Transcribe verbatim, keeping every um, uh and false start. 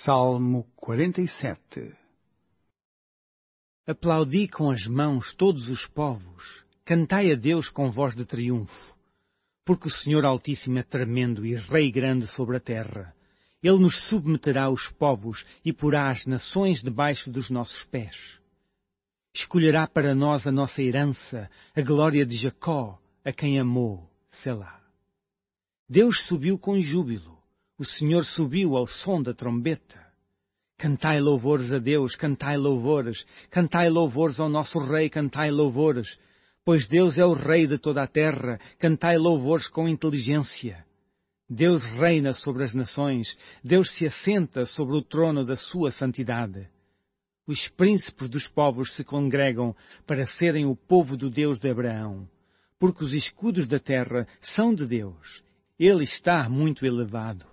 Salmo quarenta e sete. Aplaudi com as mãos todos os povos, cantai a Deus com voz de triunfo. Porque o Senhor Altíssimo é tremendo e Rei grande sobre a terra. Ele nos submeterá os povos e porá as nações debaixo dos nossos pés. Escolherá para nós a nossa herança, a glória de Jacó, a quem amou, Selá. Deus subiu com júbilo, o Senhor subiu ao som da trombeta. Cantai louvores a Deus, cantai louvores, cantai louvores ao nosso Rei, cantai louvores, pois Deus é o Rei de toda a terra, cantai louvores com inteligência. Deus reina sobre as nações, Deus se assenta sobre o trono da sua santidade. Os príncipes dos povos se congregam para serem o povo do Deus de Abraão, porque os escudos da terra são de Deus. Ele está muito elevado.